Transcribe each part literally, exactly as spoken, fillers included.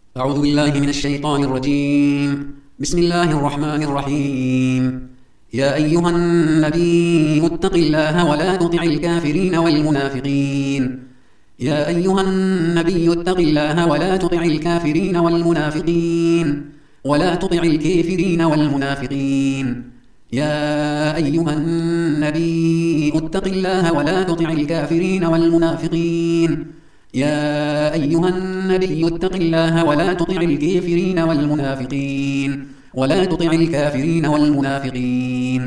أعوذ بالله من الشيطان الرجيم. بسم الله الرحمن الرحيم. يا أيها النبي اتق الله ولا تطع الكافرين والمنافقين يا أيها النبي اتق الله ولا تطع الكافرين والمنافقين ولا تطع الكافرين والمنافقين يا أيها النبي اتق الله ولا تطع الكافرين والمنافقين يا أيها النبي اتق الله ولا تطع الكافرين والمنافقين ولا تطع الكافرين والمنافقين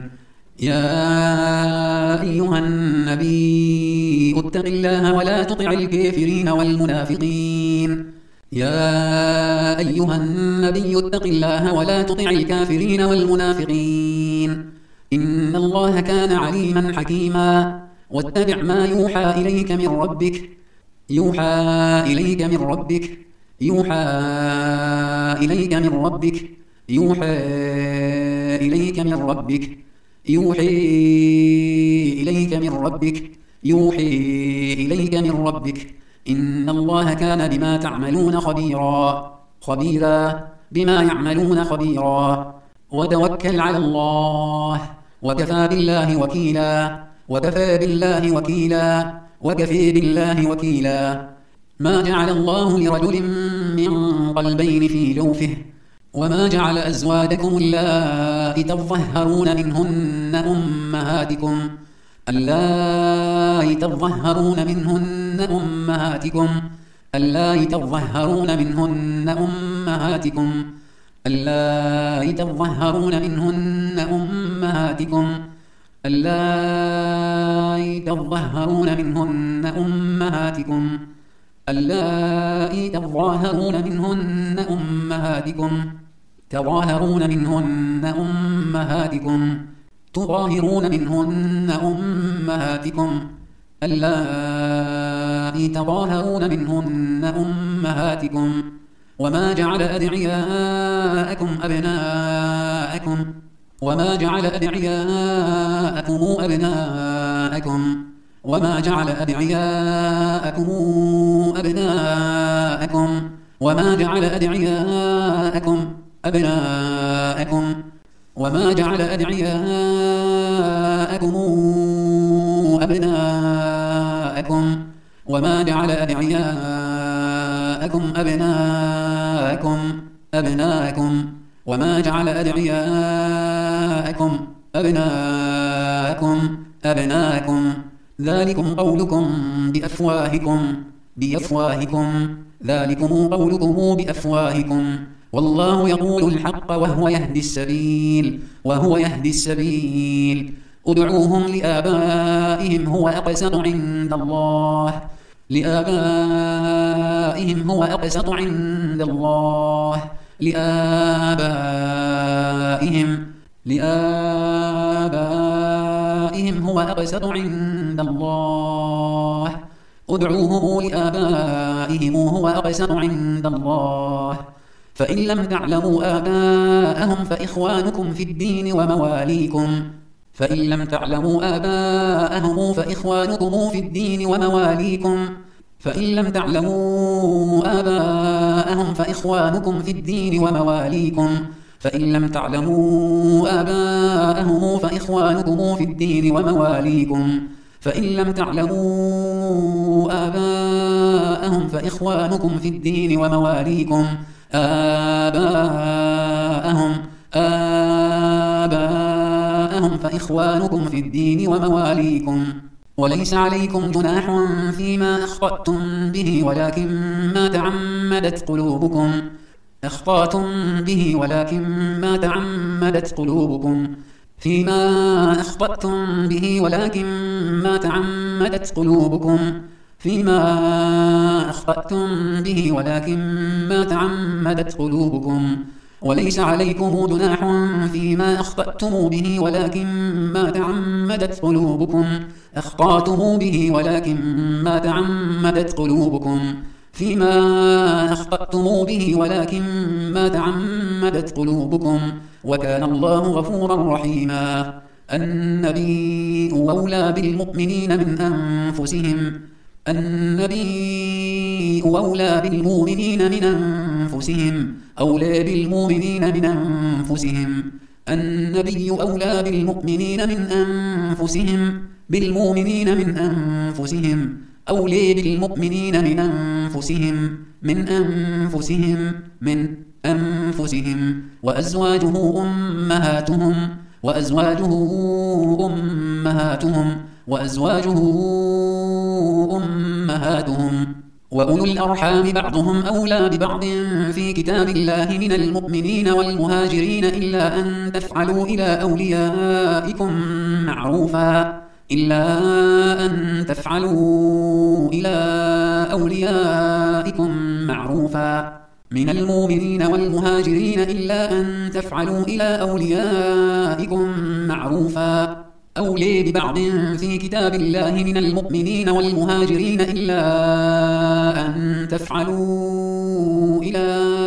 يا أيها النبي اتق الله ولا تطع الكافرين والمنافقين يا أيها النبي اتق الله ولا تطع الكافرين والمنافقين إن الله كان عليما حكيما. واتبع ما يوحى إليك من ربك يوحى إليك من ربك يوحى إليك من ربك يوحى إليك من ربك يوحي إليك من ربك يوحي إليك من ربك إن الله كان بما تعملون خبيرا خبيرا بما يعملون خبيرا. وتوكل على الله وكفى بالله وكيلا وكفى بالله وكيلا وكفى بالله وكيلا. ما جعل الله لرجل من قلبين في جوفه وما جعل أزواجكم اللائي تظهرون منهن أمهاتكم اللائي تظهرون منهن أمهاتكم اللائي تظهرون منهن أمهاتكم اللائي تظهرون منهن أمهاتكم اللائي تظهرون منهن أمهاتكم اللائي تظاهرون منهن أمهاتكم تظاهرون منهن أمهاتكم تظاهرون منهن أمهاتكم اللائي تظاهرون منهن أمهاتكم وما جعل أدعياءكم أبناءكم وما جعل أدعياءكم أبناءكم وما جعل أدعياءكم أبناءكم وما جعل أدعياءكم أبناءكم وما جعل أدعياءكم أبناءكم وما جعل أدعياءكم أبناءكم أبناءكم وما جعل أدعياءكم أبناءكم أبناءكم ذلكم قولكم بأفواهكم بأفواهكم ذلكم قولكم بأفواهكم والله يقول الحق وهو يهدي السبيل وهو يهدي السبيل. ادعوهم لآبائهم هو أقسط عند الله لآبائهم هو أقسط عند الله لآبائهم لآبائهم هو أقسط عند الله ادعوهم لآبائهم هو أقسط عند الله فإن لم تعلموا آباءهم فإخوانكم في الدين ومواليكم فإن لم تعلموا آباءهم فإخوانكم في الدين ومواليكم فإن لم تعلموا آباءهم فإخوانكم في الدين ومواليكم فإن لم تعلموا آباءهم فإخوانكم في الدين ومواليكم فإن لم تعلموا آباءهم فإخوانكم في الدين ومواليكم آباءهم آباءهم فإخوانكم في الدين ومواليكم وليس عليكم جناح فيما أخطأتم به ولكن ما تعمدت قلوبكم أخطأتم به ولكن ما تعمدت قلوبكم فيما أخطأتم به ولكن ما تعمدت قلوبكم فيما أخطأتم به ولكن ما تعمدت قلوبكم وليس عليكم جناح فيما أخطأتم به ولكن ما تعمدت قلوبكم أخطأتم به ولكن ما تعمدت قلوبكم فيما أخطأتم به ولكن ما تعمدت قلوبكم وكان الله غفورا رحيما. النبي أولى بالمؤمنين من أنفسهم النبي أولى بالمؤمنين من أنفسهم أولى بالمؤمنين من أنفسهم النبي أولى بالمؤمنين من أنفسهم بالمؤمنين من أنفسهم أولى بالمؤمنين من أنفسهم من أنفسهم من أنفسهم وأزواجه أمهاتهم وأزواجه أمهاتهم وأزواجه أمهاتهم وأولو الأرحام بعضهم أولى ببعض في كتاب الله من المؤمنين والمهاجرين إلا أن تفعلوا إلى أوليائكم معروفا إلا أن تفعلوا إلى أوليائكم معروفا من المؤمنين والمهاجرين إلا أن تفعلوا إلى أوليائكم معروفا أولي ببعض في كتاب الله من المؤمنين والمهاجرين إلا أن تفعلوا إلى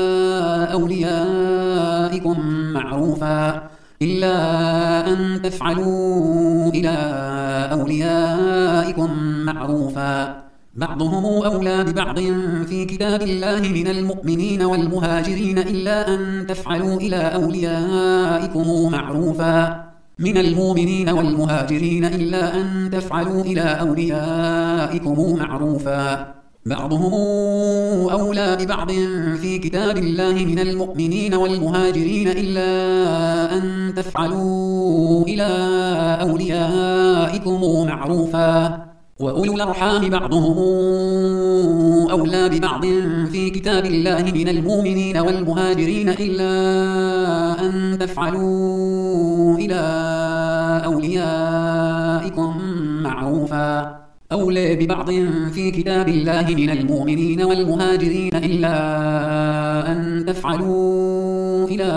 أوليائكم معروفا إلا أن تفعلوا إلى أوليائكم معروفا بعضهم أولى ببعض في كتاب الله من المؤمنين والمهاجرين إلا أن تفعلوا إلى أوليائكم معروفا من المؤمنين والمهاجرين إلا أن تفعلوا إلى أوليائكم معروفا بعضهم أولى ببعض في كتاب الله من المؤمنين والمهاجرين إلا أن تفعلوا إلى أوليائكم معروفا وأولو الأرحام بعضهم أولى ببعض في كتاب الله من المؤمنين والمهاجرين إلا أن تفعلوا إلى أوليائكم معروفا أولى ببعض في كتاب الله من المؤمنين والمهاجرين إلا أن تفعلوا إلى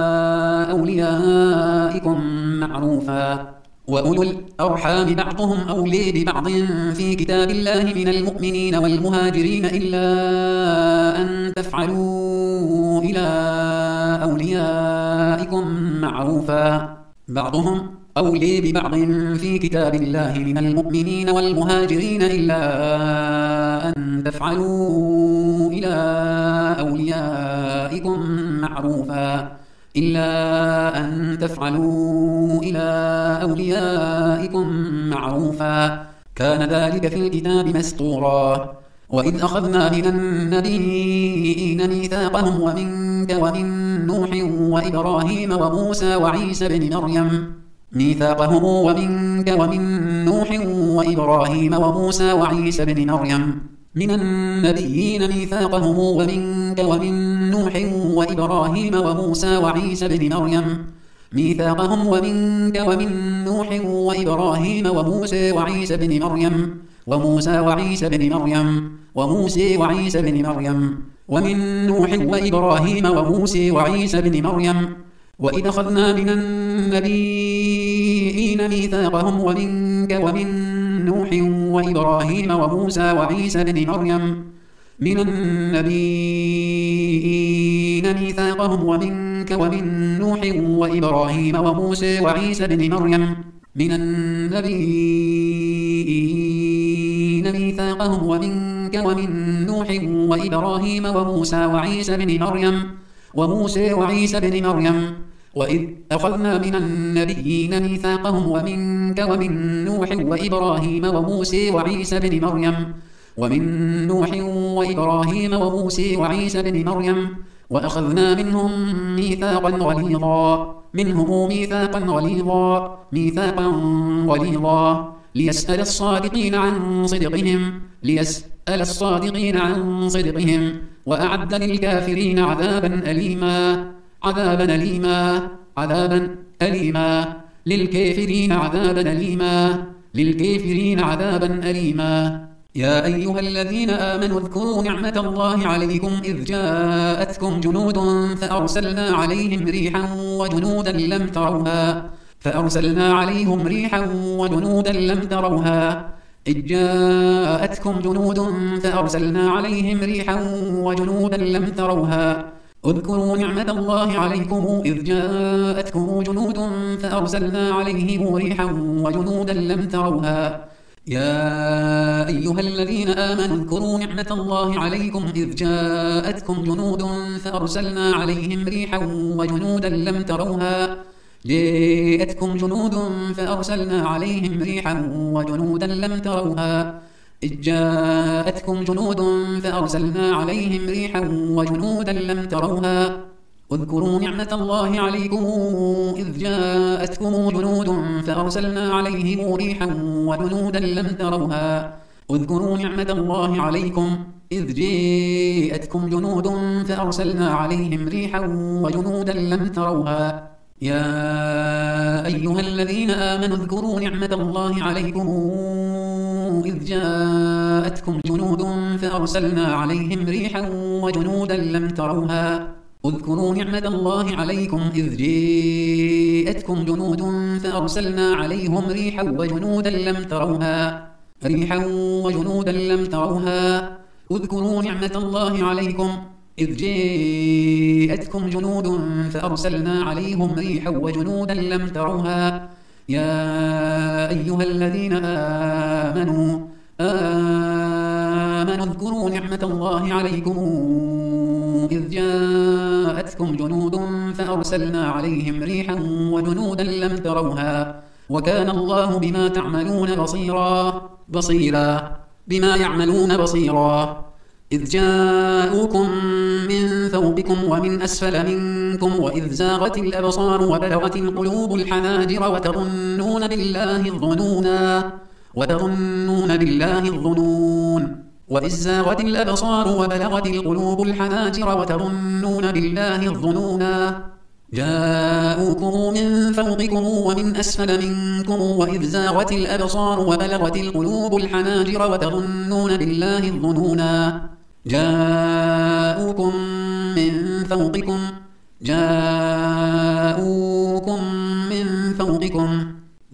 أوليائكم معروفا وأولو الأرحام بعضهم أولى ببعض في كتاب الله من المؤمنين والمهاجرين إلا أن تفعلوا إلى أوليائكم معروفا بعضهم أولى ببعض في كتاب الله من المؤمنين والمهاجرين إلا أن تفعلوا إلى أوليائكم معروفا إلا أن تفعلوا إلى أوليائكم معروفا كان ذلك في الكتاب مسطورا وإذ أخذنا من النبيين ميثاقهم ومنك ومن نوح وإبراهيم وموسى وعيسى بن مريم ميثاقهم ومنك ومن نوح وإبراهيم وموسى وعيسى بن مريم من النبيين ميثاقهم ومنك ومن نوح وإبراهيم وموسى وعيسى بن مريم ميثاقهم ومنك ومن نوح وإبراهيم وموسى وعيسى بن مريم وموسى وعيسى بن مريم وموسى وعيسى بن مريم ومن نوح وإبراهيم وموسى وعيسى بن مريم وإذ أخذنا من النبيين ميثاقهم ومنك ومن نوح وإبراهيم وموسى وعيسى بن مريم من النبيين ميثاقهم ومنك ومن نوح وإبراهيم وموسى وعيسى بن مريم من النبيين ميثاقهم ومنك ومن نوح وإبراهيم وموسى وعيسى بن مريم وموسى وعيسى بن مريم وإذ أخذنا من النبيين ميثاقهم ومنك ومن نوح وإبراهيم وموسى وعيسى بن مريم ومن نوح وإبراهيم وموسى وعيسى بن مريم وأخذنا منهم ميثاقا غليظا منهم ميثاقا غليظا ميثاقا غليظا ليسأل الصادقين عن صدقهم ليسأل الصادقين عن صدقهم وأعد للكافرين عذابا أليما عذابا أليما عذابا أليما للكافرين عذابا أليما للكافرين عذابا أليما يا أيها الذين آمنوا اذكروا نعمة الله عليكم إذ جاءتكم جنود فأرسلنا عليهم ريحا وجنودا لم تروها فأرسلنا عليهم ريحا وجنودا لم تروها إذ جاءتكم جنود فأرسلنا عليهم ريحا وجنودا لم تروها اذكروا نعمة الله عليكم إذ جاءتكم جنود فأرسلنا عليهم ريحا وجنودا لم تروها يا أيها الذين آمنوا اذكروا نعمة الله عليكم إذ جاءتكم جنود فأرسلنا عليهم ريحا وجنودا لم تروها جاءتكم جنود فأرسلنا عليهم ريحا وجنودا لم تروها إذ جاءتكم جنود فأرسلنا عليهم ريحا وجنودا لم تروها اذكروا نعمة الله عليكم إذ جاءتكم جنود فأرسلنا عليهم ريحا وجنودا لم تروها اذكروا نعمة الله عليكم إذ جاءتكم جنود فأرسلنا عليهم ريحا وجنودا لم تروها يا أيها الذين آمنوا اذكروا نعمة الله عليكم إذ جاءتكم جنود فأرسلنا عليهم ريحا وجنودا لم تروها اذكروا نعمة الله عليكم إذ جاءتكم جنود فأرسلنا عليهم ريحا وجنودا لم تروها ريحا وجنودا لم تروها اذكروا نعمة الله عليكم إذ جاءتكم جنود فأرسلنا عليهم ريحا وجنودا لم تروها يا أيها الذين آمنوا آمنوا اذكروا نعمة الله عليكم إذ جاءتكم جنود فأرسلنا عليهم ريحا وجنودا لم تروها وكان الله بما تعملون بصيرا بصيرا بما يعملون بصيرا إذ جاءوكم من فوقكم ومن أسفل منكم وإذ زاغت الأبصار وبلغت القلوب الحناجر وتظنون بالله الظنونا وتظنون بالله الظنون وإذ زاغت الأبصار وبلغت القلوب الحناجر وتظنون بالله الظنونا جاءوكم من فوقكم ومن أسفل منكم وإذ زاغت الأبصار وبلغت القلوب الحناجر وتظنون بالله الظنونا جاءوكم من فوقكم جاءوكم من فوقكم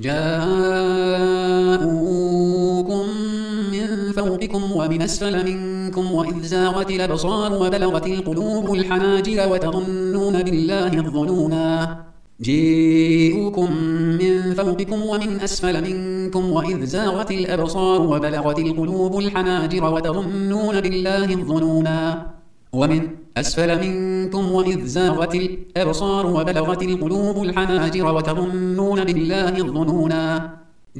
جاءوكم من فوقكم ومن أسفل منكم وإذ زاغت الأبصار وبلغت القلوب الحناجر وتظنون بالله الظنونا جاءوكم من فوقكم ومن أسفل منكم وإذ زاغت الأبصار وبلغت القلوب الحناجر وتظنون بالله الظنونا ومن أسفل منكم وإذ زاغت الأبصار وبلغت القلوب الحناجر وتظنون بالله الظنونا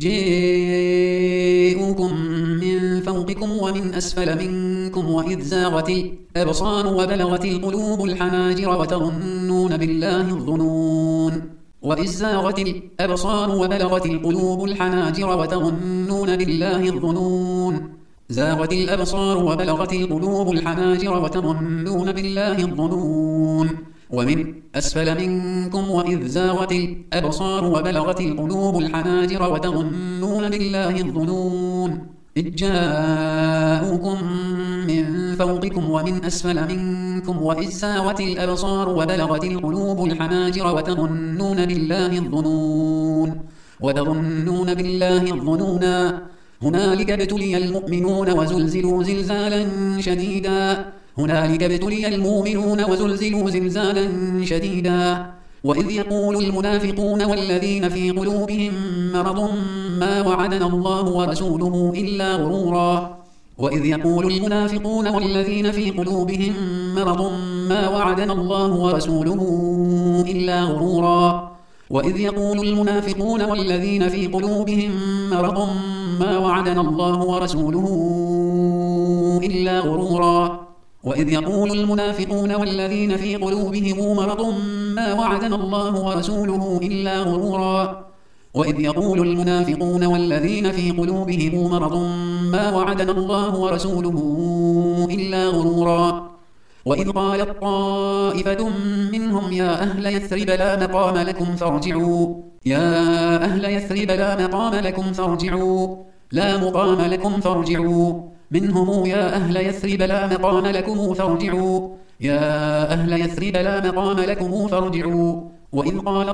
جاءوكم من فوقكم ومن أسفل منكم وإذ زاغت الأبصار وبلغت القلوب الحناجر وتظنون بالله الظنون وإذ زاغت الأبصار وبلغت القلوب الحناجر وتظنون بالله الظنون زاغت الأبصار وبلغت القلوب الحناجر وتظنون بالله الظنون ومن أسفل منكم وإذ زاغت الأبصار وبلغت القلوب الحناجر وتظنون بالله الظنون إذ جاءوكم من فوقكم ومن أسفل منكم وإذ زاغت الأبصار وبلغت القلوب الحناجر وتظنون بالله الظنون وتظنون بالله الظنونا هنالك ابتلي المؤمنون وزلزلوا زلزالا شديدا هنالك ابتلي المؤمنون وزلزلوا زلزالا شديدا وإذ يقول المنافقون والذين في قلوبهم مرض ما وعدنا الله ورسوله إلا غرورا وإذ يقول المنافقون والذين في قلوبهم مرض ما وعدنا الله ورسوله إلا غرورا وإذ يقول المنافقون والذين في قلوبهم مرض ما وعدنا الله ورسوله إلا غرورا وإذ يقول المنافقون والذين في قلوبهم مرض ما وعدنا الله ورسوله إلا غرورا وإذ يقول المنافقون والذين في قلوبهم مرض ما وعدنا الله ورسوله إلا غرورا وإذ قالت طائفة منهم يا أهل يثرب لا مقام لكم فارجعوا يا أهل يثرب لا مقام لكم فارجعوا لا مقام لكم فارجعوا منهم يا أهل يثرب لا مقام لكم فارجعوا يا أهل يثرب لا مقام لكم فارجعوا وإذ قالت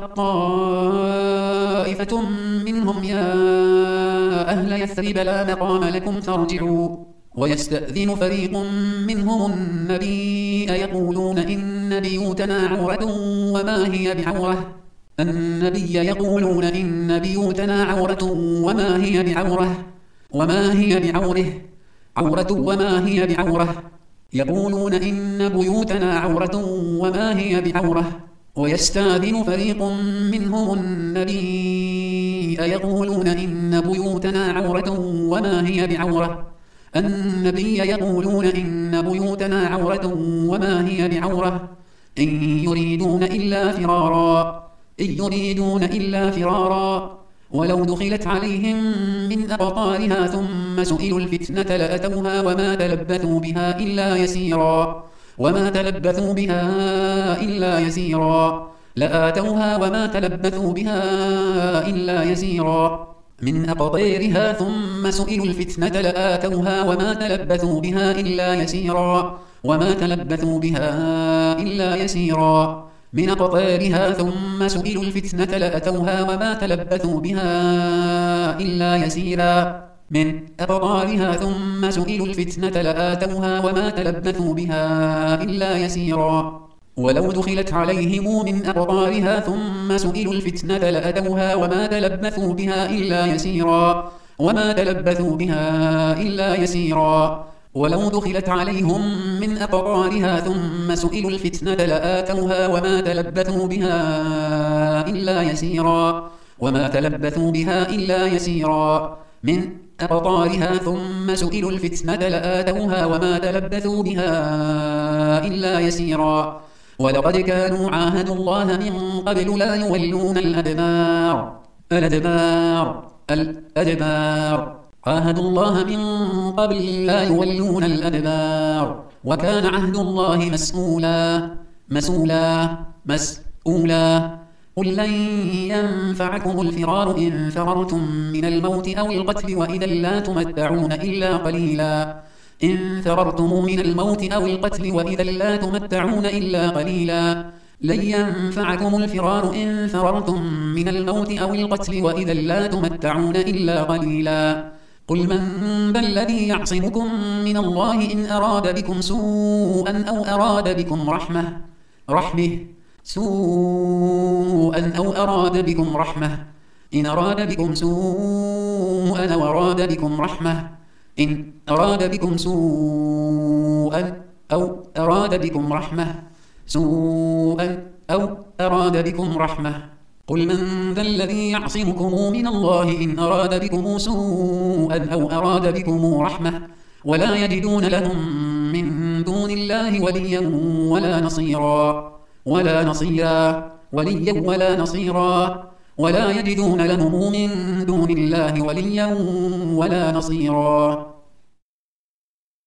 طائفة منهم يا أهل يثرب لا مقام لكم فارجعوا ويستأذن فريق منهم النبي يقولون إن بيوتنا عورة وما هي بعورة النبي يقولون إن بيوتنا عورة وما هي بعورة وما هي بعوره عورة وما هي بعورة يقولون إن بيوتنا عورة وما هي بعورة ويستأذن فريق منهم النبي يقولون إن بيوتنا عورة وما هي بعورة النبي يقولون إن بيوتنا عورة وما هي بعورة إن يريدون إلا فرارا إن يريدون إلا فرارا ولو دخلت عليهم من أقطارها ثم سئلوا الفتنة لأتوها وما تلبثوا بها إلا يسيرا وما تلبثوا بها إلا يسيرا لآتوها وما تلبثوا بها إلا يسيرا من أقطارها ثم سئلوا الفتنة لآتوها وما تلبثوا بها إلا يسيرا وما تلبثوا بها إلا يسيرا من أقطارها ثم سئلوا الفتنة لأتوها وما تلبثوا بها إلا يسيرا من أقطارها ثم سئلوا الفتنة لآتوها وما تلبثوا بها إلا يسيرا ولو دخلت عليهم من أقطارها ثم سئلوا الفتنة لأتوها وما تلبثوا بها إلا يسيرا وما تلبثوا بها إلا يسيرا ولو دخلت عليهم من أقطارها ثم سئلوا الفتنة لآتوها وما تلبثوا بها إلا يسيرا وما تلبثوا بها إلا يسيرا من أقطارها ثم سئلوا الفتنة لآتوها وما تلبثوا بها إلا يسيرا ولقد كانوا عاهدوا الله من قبل لا يولون الأدبار الأدبار الأدبار عاهدوا الله من قبل لا يولون الأدبار وكان عهد الله مسؤولا مسؤولا مسؤولا قل لن ينفعكم الفرار إن فررتم من الموت أو القتل وإذا لا تمتعون إلا قليلا إن فررتم من الموت أو القتل وإذا لا تمتعون إلا قليلا لن ينفعكم الفرار إن فررتم من الموت أو القتل وإذا لا تمتعون إلا قليلا قل من ذا الذي يعصمكم من الله إن أراد بكم سوءا أو أراد بكم رحمة رحمه سوءا أو أراد بكم رحمة إن أراد بكم سوءا أو أراد بكم رحمة إن أراد بكم سوءا أو أراد بكم رحمة سوءا أو أراد بكم رحمة قل من ذا الذي يعصمكم من الله إن أراد بكم سوءا أو أراد بكم رحمة ولا يجدون لهم من دون الله وليا ولا نصيرا ولا نصيرا وليا ولا نصيرا ولا يجدون لهم من دون الله وليا ولا نصيرا